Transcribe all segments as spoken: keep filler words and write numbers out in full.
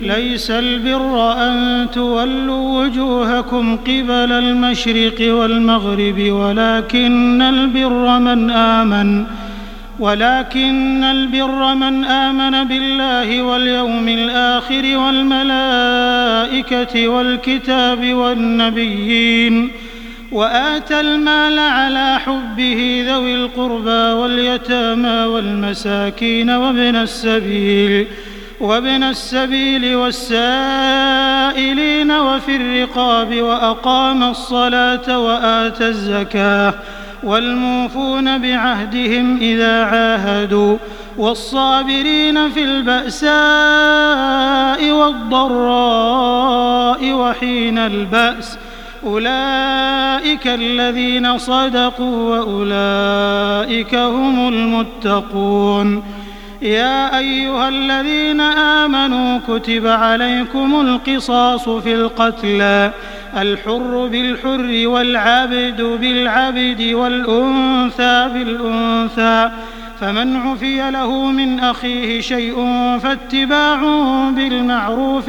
ليس البر أن تولوا وجوهكم قبل المشرق والمغرب ولكن البر من آمن ولكن البر من آمن بالله واليوم الآخر والملائكة والكتاب والنبيين وآتى المال على حبه ذوي القربى واليتامى والمساكين وابن السبيل وابن السبيل والسائلين وفي الرقاب وأقام الصلاة وآتى الزكاة والموفون بعهدهم إذا عاهدوا والصابرين في البأساء والضراء وحين البأس أولئك الذين صدقوا وأولئك هم المتقون. يا أيها الذين آمنوا كتب عليكم القصاص في القتلى الحر بالحر والعبد بالعبد والأنثى بالأنثى فمن عفي له من أخيه شيء فاتباع بالمعروف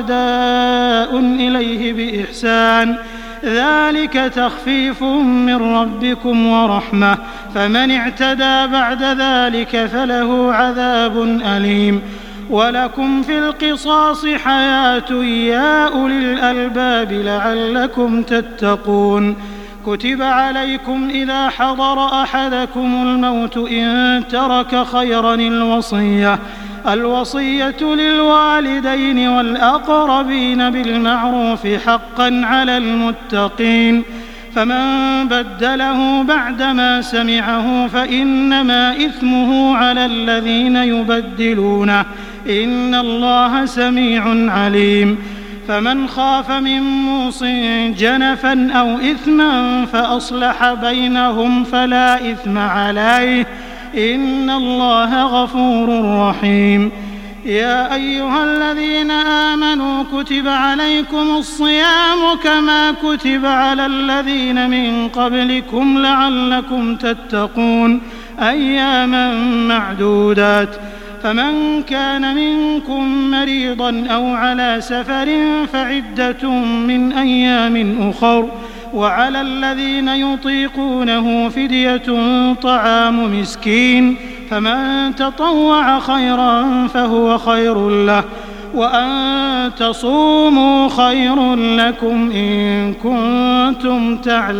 وأداء إليه بإحسان ذلك تخفيف من ربكم ورحمة فمن اعتدى بعد ذلك فله عذاب أليم. ولكم في القصاص حياة يا أولي الألباب لعلكم تتقون. كتب عليكم إذا حضر أحدكم الموت إن ترك خيرا الوصية الوصية للوالدين والأقربين بالمعروف حقا على المتقين فمن بدله بعدما سمعه فإنما إثمه على الذين يبدلونه إن الله سميع عليم. فمن خاف من موص جنفا أو إثما فأصلح بينهم فلا إثم عليه إن الله غفور رحيم. يا أيها الذين آمنوا كتب عليكم الصيام كما كتب على الذين من قبلكم لعلكم تتقون أياما معدودات فمن كان منكم مريضا أو على سفر فعدة من أيام أخر وعلى الذين يطيقونه فدية طعام مسكين فمن تطوع خيرا فهو خير له وأن تصوموا خير لكم إن كنتم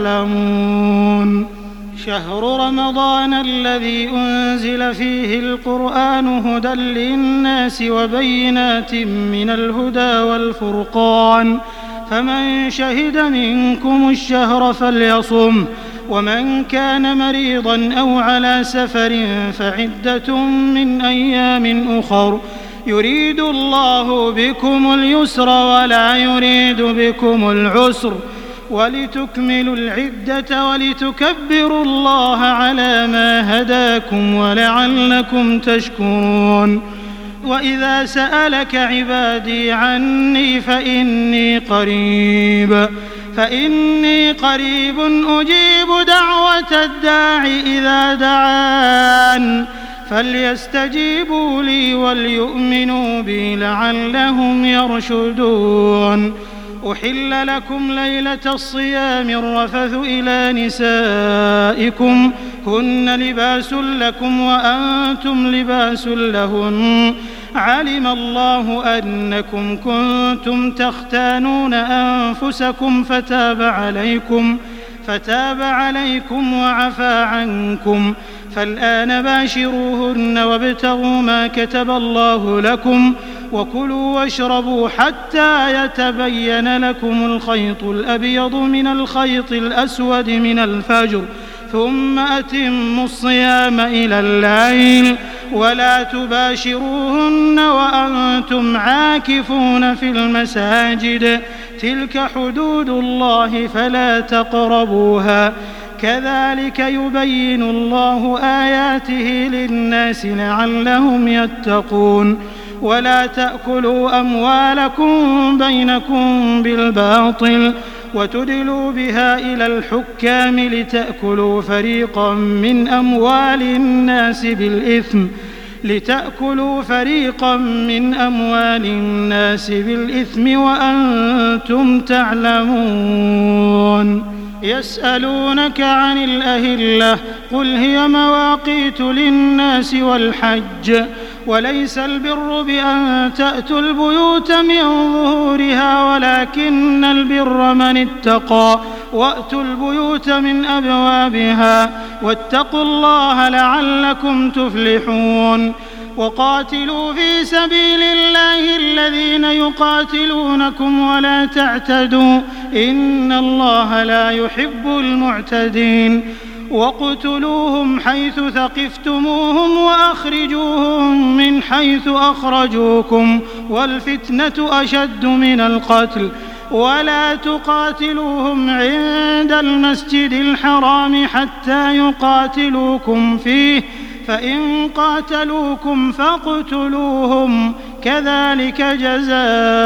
تعلمون. شهر رمضان الذي أنزل فيه القرآن هدى للناس وبينات من الهدى والفرقان فمن شهد منكم الشهر فليصم ومن كان مريضا أو على سفر فعدة من أيام أخر يريد الله بكم اليسر ولا يريد بكم العسر ولتكملوا العدة ولتكبروا الله على ما هداكم ولعلكم تشكرون. وإذا سألك عبادي عني فإني قريب فإني قريب أجيب دعوة الداع إذا دعان فليستجيبوا لي وليؤمنوا بي لعلهم يرشدون. أحل لكم ليلة الصيام الرفث إلى نسائكم هن لباس لكم وأنتم لباس لهن علم الله أنكم كنتم تختانون أنفسكم فتاب عليكم فتاب عليكم وعفى عنكم فالآن باشروهن وابتغوا ما كتب الله لكم وكلوا واشربوا حتى يتبين لكم الخيط الأبيض من الخيط الأسود من الفجر ثم أتموا الصيام إلى الليل ولا تباشروهن وأنتم عاكفون في المساجد تلك حدود الله فلا تقربوها كذلك يبين الله آياته للناس لعلهم يتقون. ولا تأكلوا أموالكم بينكم بالباطل وتدلوا بها إلى الحكام لتأكلوا فريقا من أموال الناس بالإثم لتأكلوا فريقا من أموال الناس بالإثم وأنتم تعلمون. يسألونك عن الأهلة قل هي مواقيت للناس والحج وليس البر بأن تأتوا البيوت من ظهورها ولكن البر من اتقى وأتوا البيوت من أبوابها واتقوا الله لعلكم تفلحون. وقاتلوا في سبيل الله الذين يقاتلونكم ولا تعتدوا إن الله لا يحب المعتدين. واقتلوهم حيث ثقفتموهم وأخرجوهم من حيث أخرجوكم والفتنة أشد من القتل ولا تقاتلوهم عند المسجد الحرام حتى يقاتلوكم فيه فإن قاتلوكم فاقتلوهم كذلك جزاء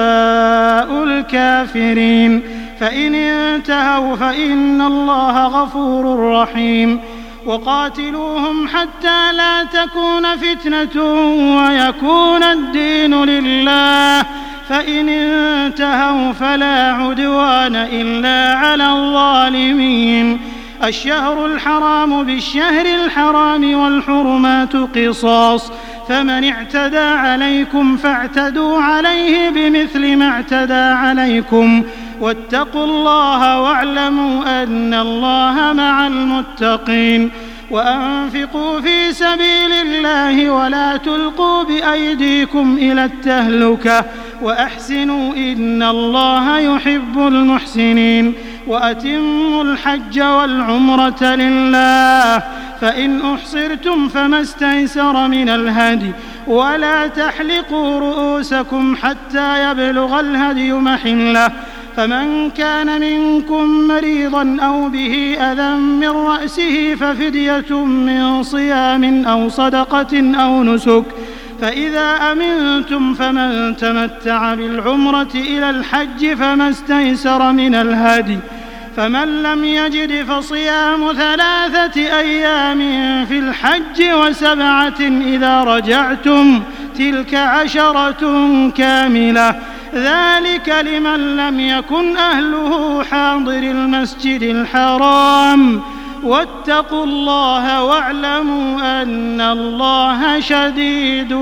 الكافرين. فإن انتهوا فإن الله غفور رحيم. وقاتلوهم حتى لا تكون فتنة ويكون الدين لله فإن انتهوا فلا عدوان إلا على الظالمين. الشهر الحرام بالشهر الحرام والحرمات قصاص فمن اعتدى عليكم فاعتدوا عليه بمثل ما اعتدى عليكم واتقوا الله واعلموا أن الله مع المتقين. وأنفقوا في سبيل الله ولا تلقوا بأيديكم إلى التهلكة وأحسنوا إن الله يحب المحسنين. وأتموا الحج والعمرة لله فإن أحصرتم فما استيسر من الهدي ولا تحلقوا رؤوسكم حتى يبلغ الهدي محله فمن كان منكم مريضا أو به أذى من رأسه ففدية من صيام أو صدقة أو نسك فإذا أمنتم فمن تمتع بالعمرة إلى الحج فما استيسر من الهدي فمن لم يجد فصيام ثلاثة أيام في الحج وسبعة إذا رجعتم تلك عشرة كاملة ذلك لمن لم يكن أهله حاضر المسجد الحرام واتقوا الله واعلموا أن الله شديد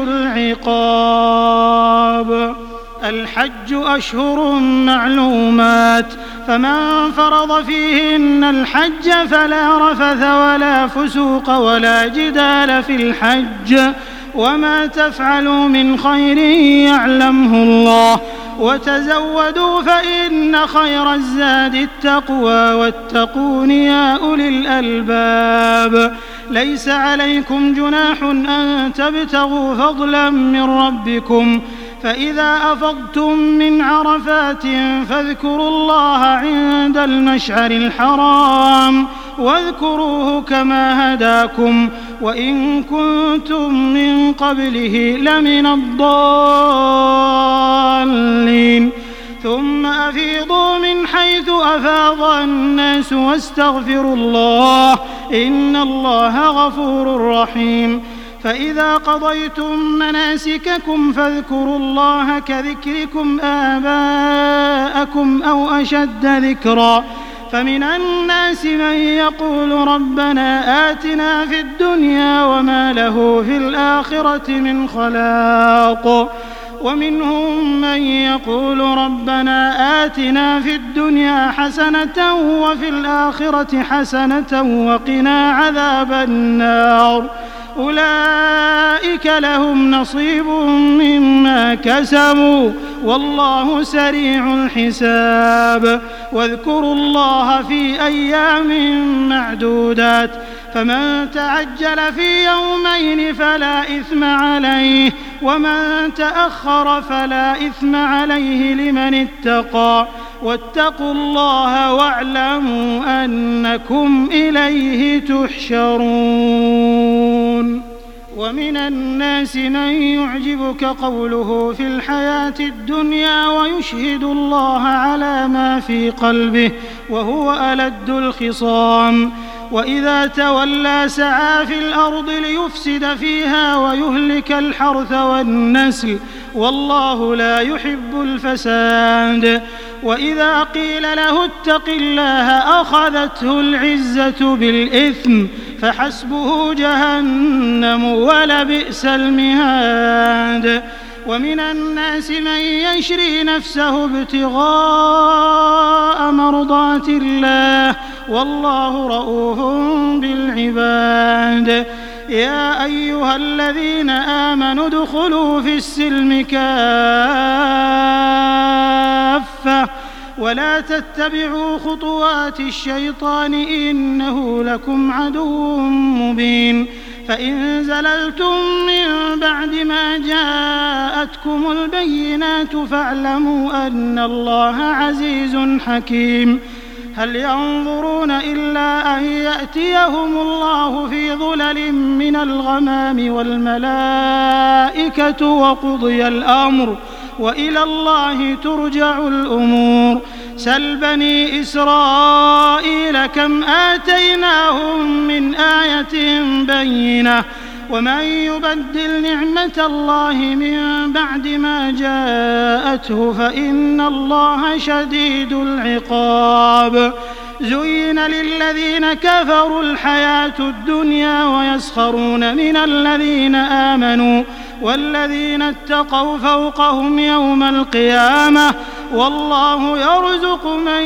العقاب. الحج أشهر معلومات فمن فرض فيهن الحج فلا رفث ولا فسوق ولا جدال في الحج وما تفعلوا من خير يعلمه الله وتزودوا فإن خير الزاد التقوى واتقون يا أولي الألباب. ليس عليكم جناح أن تبتغوا فضلا من ربكم فإذا أفضتم من عرفات فاذكروا الله عند المشعر الحرام واذكروه كما هداكم وإن كنتم من قبله لمن الضالين. ثم أفيضوا من حيث أفاض الناس واستغفروا الله إن الله غفور رحيم. فإذا قضيتم مناسككم فاذكروا الله كذكركم آباءكم أو أشد ذكرا فمن الناس من يقول ربنا آتنا في الدنيا وما له في الآخرة من خلاق ومنهم من يقول ربنا آتنا في الدنيا حسنة وفي الآخرة حسنة وقنا عذاب النار أولئك لهم نصيب مما كسبوا والله سريع الحساب. واذكروا الله في أيام معدودات فمن تعجل في يومين فلا إثم عليه ومن تأخر فلا إثم عليه لمن اتقى واتقوا الله واعلموا أنكم إليه تحشرون. ومن الناس من يعجبك قوله في الحياة الدنيا ويشهد الله على ما في قلبه وهو ألد الخصام وإذا تولى سعى في الأرض ليفسد فيها ويهلك الحرث والنسل والله لا يحب الفساد. وإذا قيل له اتق الله أخذته العزة بالإثم فحسبه جهنم ولبئس المهاد. ومن الناس من يشري نفسه ابتغاء مرضات الله والله رؤوف بالعباد. يا أيها الذين آمنوا ادخلوا في السلم كافة ولا تتبعوا خطوات الشيطان إنه لكم عدو مبين. فإن زللتم من بعد ما جاءتكم البينات فاعلموا أن الله عزيز حكيم. هل ينظرون إلا أن يأتيهم الله في ظلل من الغمام والملائكة وقضي الأمر وإلى الله ترجع الأمور. سل بني إسرائيل كم آتيناهم من آية بينة ومن يبدل نعمة الله من بعد ما جاءته فإن الله شديد العقاب. زين للذين كفروا الحياة الدنيا ويسخرون من الذين آمنوا والذين اتقوا فوقهم يوم القيامة والله يرزق من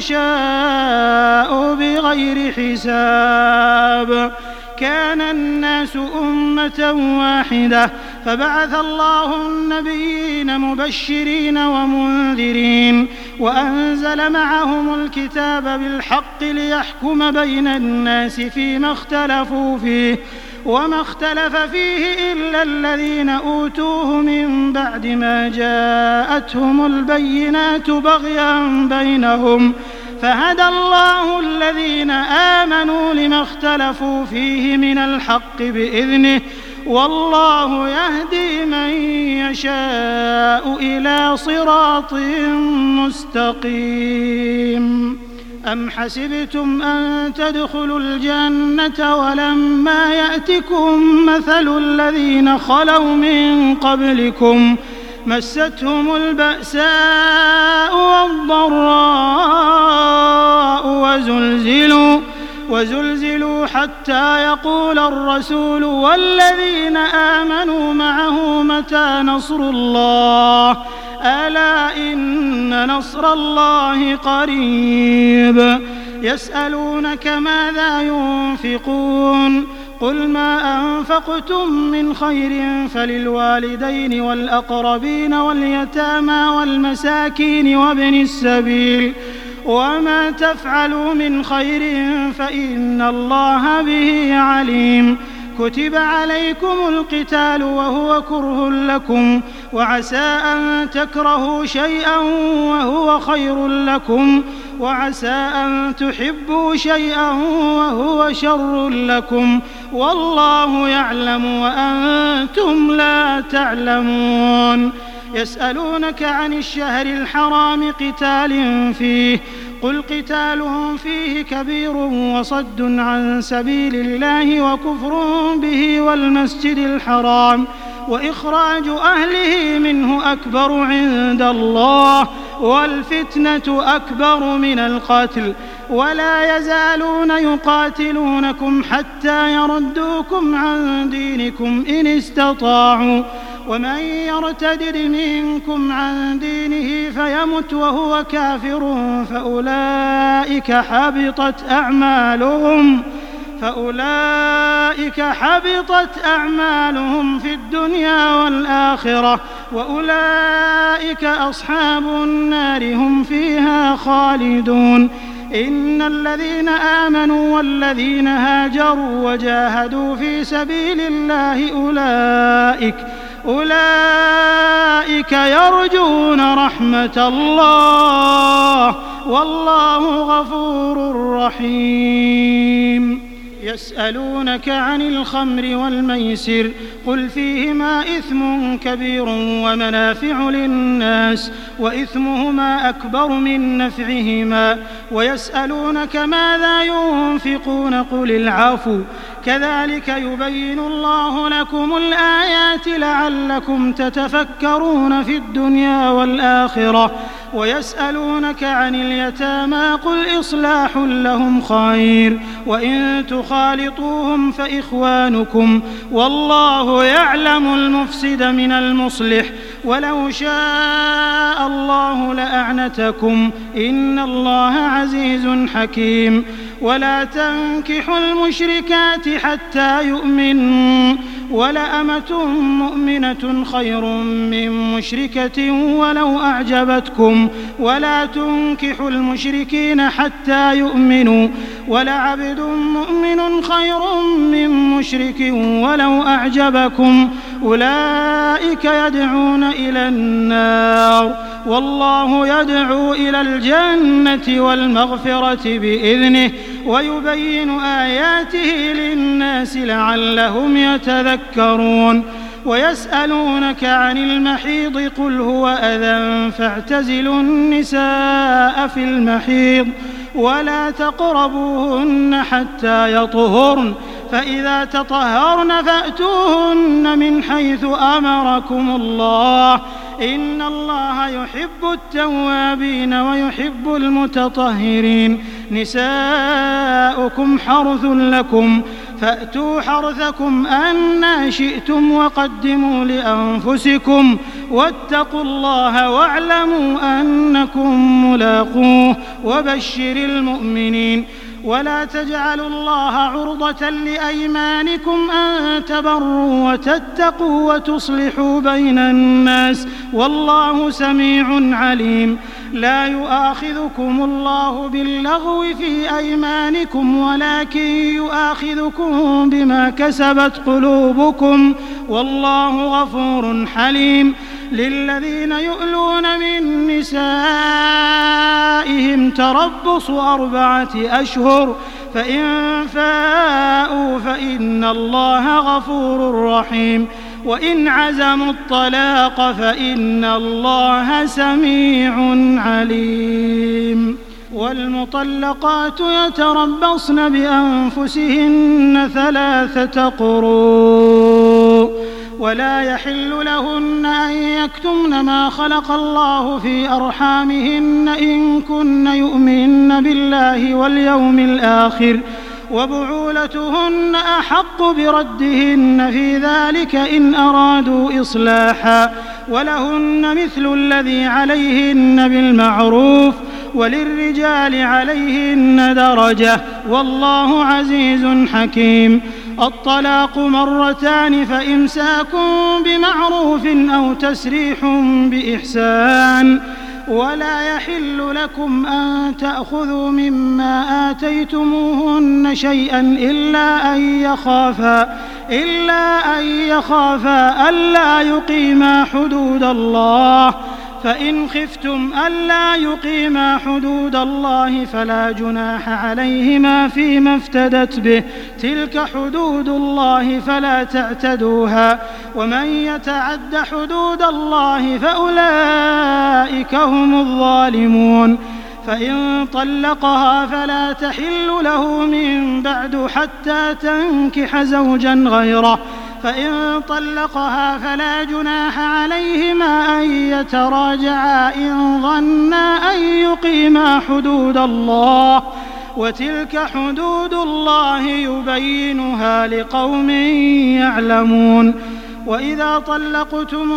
يشاء بغير حساب. كان الناس أمة واحدة فبعث الله النبيين مبشرين ومنذرين وأنزل معهم الكتاب بالحق ليحكم بين الناس فيما اختلفوا فيه وما اختلف فيه إلا الذين أوتوه من بعد ما جاءتهم البينات بغيا بينهم فهدى الله الذين آمنوا لما اختلفوا فيه من الحق بإذنه والله يهدي من يشاء إلى صراط مستقيم. أم حسبتم أن تدخلوا الجنة ولما يأتكم مثل الذين خلوا من قبلكم مستهم البأساء والضراء وزلزلوا وزلزلوا حتى يقول الرسول والذين آمنوا معه متى نصر الله ألا إن نصر الله قريب. يسألونك ماذا ينفقون قل ما أنفقتم من خير فللوالدين والأقربين واليتامى والمساكين وابن السبيل وما تفعلوا من خير فإن الله به عليم. كتب عليكم القتال وهو كره لكم وعسى أن تكرهوا شيئا وهو خير لكم وعسى أن تحبوا شيئا وهو شر لكم والله يعلم وأنتم لا تعلمون. يسألونك عن الشهر الحرام قتال فيه قل قتال فيه كبير وصد عن سبيل الله وكفر به والمسجد الحرام وإخراج أهله منه أكبر عند الله والفتنة أكبر من القتل ولا يزالون يقاتلونكم حتى يردوكم عن دينكم إن استطاعوا ومن يرتدد منكم عن دينه فيمت وهو كافر فأولئك حبطت أعمالهم فأولئك حبطت أعمالهم في الدنيا والآخرة وأولئك أصحاب النار هم فيها خالدون. إن الذين آمنوا والذين هاجروا وجاهدوا في سبيل الله أولئك أولئك يرجون رحمة الله والله غفور رحيم. يسألونك عن الخمر والميسر قل فيهما إثم كبير ومنافع للناس وإثمهما أكبر من نفعهما ويسألونك ماذا ينفقون قل العفو كذلك يبين الله لكم الآيات لعلكم تتفكرون في الدنيا والآخرة ويسألونك عن اليتامى قل إصلاح لهم خير وإن تخالطوهم فإخوانكم والله يعلم المفسد من المصلح ولو شاء الله لأعنتكم إن الله عزيز حكيم ولا تنكحوا المشركات حتى يؤمنوا ولأمة مؤمنة خير من مشركة ولو أعجبتكم ولا تنكحوا المشركين حتى يؤمنوا ولعبد مؤمن خير من مشرك ولو أعجبكم أولئك يدعون إلى النار والله يدعو إلى الجنة والمغفرة بإذنه ويبين آياته للناس لعلهم يتذكرون ويسألونك عن المحيض قل هو أذى فاعتزلوا النساء في المحيض ولا تقربوهن حتى يطهرن فإذا تطهرن فأتوهن من حيث أمركم الله إن الله يحب التوابين ويحب المتطهرين نساؤكم حرث لكم فأتوا حرثكم أنى شئتم وقدموا لأنفسكم واتقوا الله واعلموا أنكم ملاقوه وبشر المؤمنين ولا تجعلوا الله عرضة لأيمانكم أن تبروا وتتقوا وتصلحوا بين الناس والله سميع عليم لا يؤاخذكم الله باللغو في أيمانكم ولكن يؤاخذكم بما كسبت قلوبكم والله غفور حليم للذين يؤلون من نسائهم تربص أربعة أشهر فإن فاءوا فإن الله غفور رحيم وإن عزموا الطلاق فإن الله سميع عليم والمطلقات يتربصن بأنفسهن ثلاثة قروء ولا يحل لهن أن يكتمن ما خلق الله في أرحامهن إن كن يؤمن بالله واليوم الآخر وبعولتهن أحق بردهن في ذلك إن أرادوا إصلاحا ولهن مثل الذي عليهن بالمعروف وللرجال عليهن درجة والله عزيز حكيم الطلاق مرتان فإمساك بمعروف أو تسريح بإحسان ولا يحل لكم أن تأخذوا مما آتيتموهن شيئا إلا أن يخافا إلا أن يخافا ألا يقيما حدود الله فإن خفتم ألا يقيما حدود الله فلا جناح عليهما فيما افتدت به تلك حدود الله فلا تعتدوها ومن يتعد حدود الله فأولئك هم الظالمون فإن طلقها فلا تحل له من بعد حتى تنكح زوجا غيره فإن طلقها فلا جناح عليهما أن يتراجعا إن ظنا أن يقيما حدود الله وتلك حدود الله يبينها لقوم يعلمون وإذا طلقتم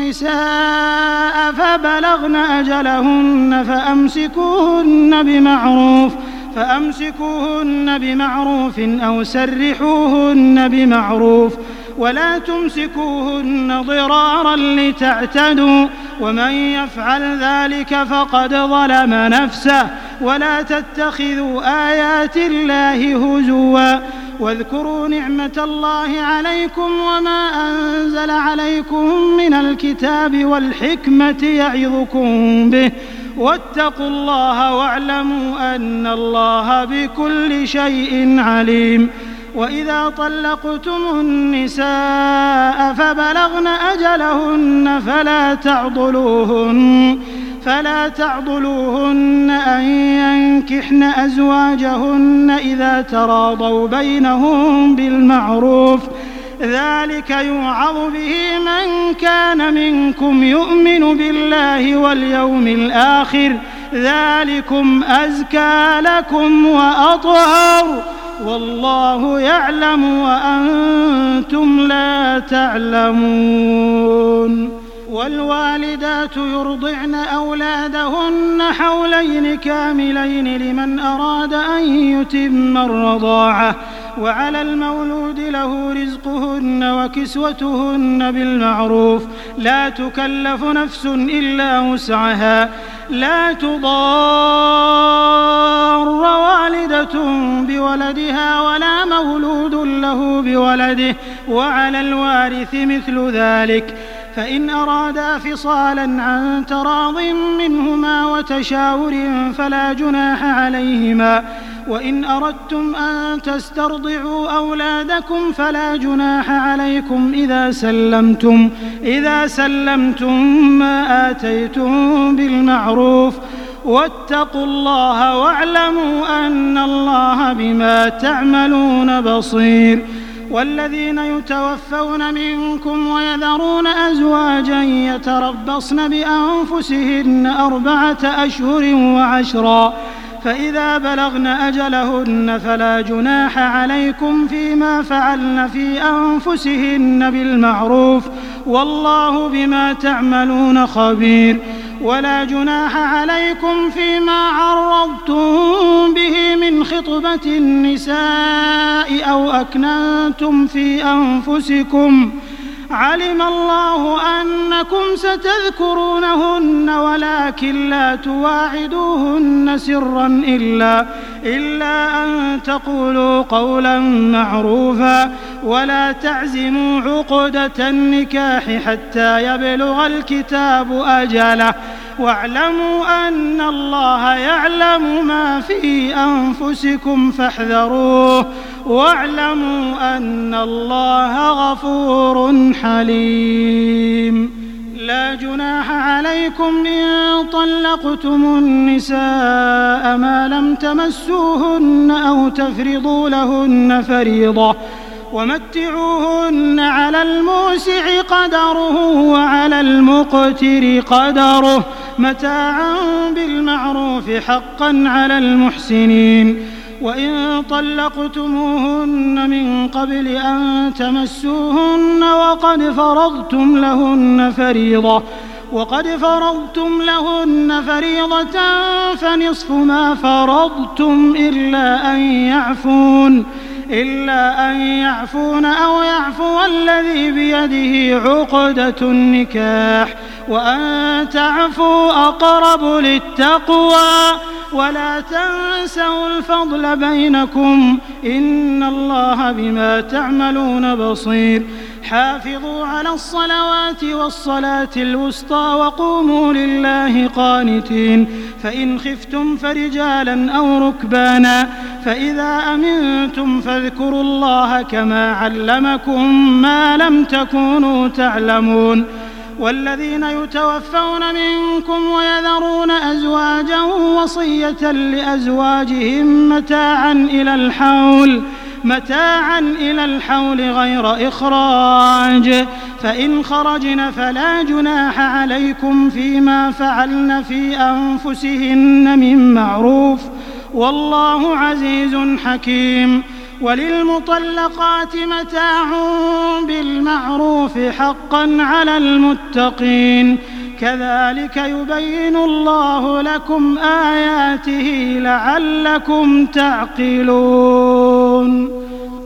النساء فبلغن أجلهن فأمسكوهن بمعروف فأمسكوهن بمعروف أو سرحوهن بمعروف ولا تمسكوهن ضرارا لتعتدوا ومن يفعل ذلك فقد ظلم نفسه ولا تتخذوا آيات الله هزوا واذكروا نعمة الله عليكم وما أنزل عليكم من الكتاب والحكمة يعظكم به واتقوا الله واعلموا أن الله بكل شيء عليم وإذا طلقتم النساء فبلغن أجلهن فلا تعضلوهن فلا تعضلوهن أن ينكحن أزواجهن إذا تراضوا بينهم بالمعروف، ذلك يوعظ به من كان منكم يؤمن بالله واليوم الآخر، ذلكم أزكى لكم وأطهر، والله يعلم وأنتم لا تعلمون. والوالدات يرضعن أولادهن حولين كاملين لمن أراد أن يتم الرضاعة، وعلى المولود له رزقهن وكسوتهن بالمعروف، لا تكلف نفس إلا وسعها، لا تضار والدة بولدها ولا مولود له بولده، وعلى الوارث مثل ذلك، فإن أرادا فصالا عن تراض منهما وتشاور فلا جناح عليهما، وإن أردتم أن تسترضعوا أولادكم فلا جناح عليكم إذا سلمتم إذا سلمتم ما آتيتم بالمعروف، واتقوا الله واعلموا أن الله بما تعملون بصير. والذين يتوفون منكم ويذرون أزواجا يتربصن بأنفسهن أربعة أشهر وعشرا، فإذا بلغن أجلهن فلا جناح عليكم فيما فعلن في أنفسهن بالمعروف، والله بما تعملون خبير. ولا جناح عليكم فيما عرضتم به من خطبة النساء أو أكننتم في أنفسكم، علم الله أنكم ستذكرونهن ولكن لا تواعدوهن سرا إلا, إلا أن تقولوا قولا معروفا، ولا تعزموا عقدة النكاح حتى يبلغ الكتاب أجله، واعلموا أن الله يعلم ما في أنفسكم فاحذروه، واعلموا أن الله غفور حليم. لا جناح عليكم إن طلقتم النساء ما لم تمسوهن أو تفرضوا لهن فريضة، ومتعوهن على الموسع قدره وعلى المقتر قدره متاعا بالمعروف حقا على المحسنين. وإن طلقتموهن من قبل أن تمسوهن وقد فرضتم لهن فريضة وقد فرضتم لهن فريضة فنصف ما فرضتم إلا أن يعفون إلا أن يعفون أو يعفو الذي بيده عقدة النكاح، وأن تعفوا أقرب للتقوى، ولا تنسوا الفضل بينكم، إن الله بما تعملون بصير. حافظوا على الصلوات والصلاة الوسطى وقوموا لله قانتين، فإن خفتم فرجالا أو ركبانا، فإذا أمنتم فاذكروا الله كما علمكم ما لم تكونوا تعلمون. والذين يتوفون منكم ويذرون أزواجا وصية لأزواجهم متاعا إلى الحول متاعا إلى الحول غير إخراج، فإن خرجن فلا جناح عليكم فيما فعلن في أنفسهن من معروف، والله عزيز حكيم. وللمطلقات متاع بالمعروف حقا على المتقين، كذلك يبين الله لكم آياته لعلكم تعقلون.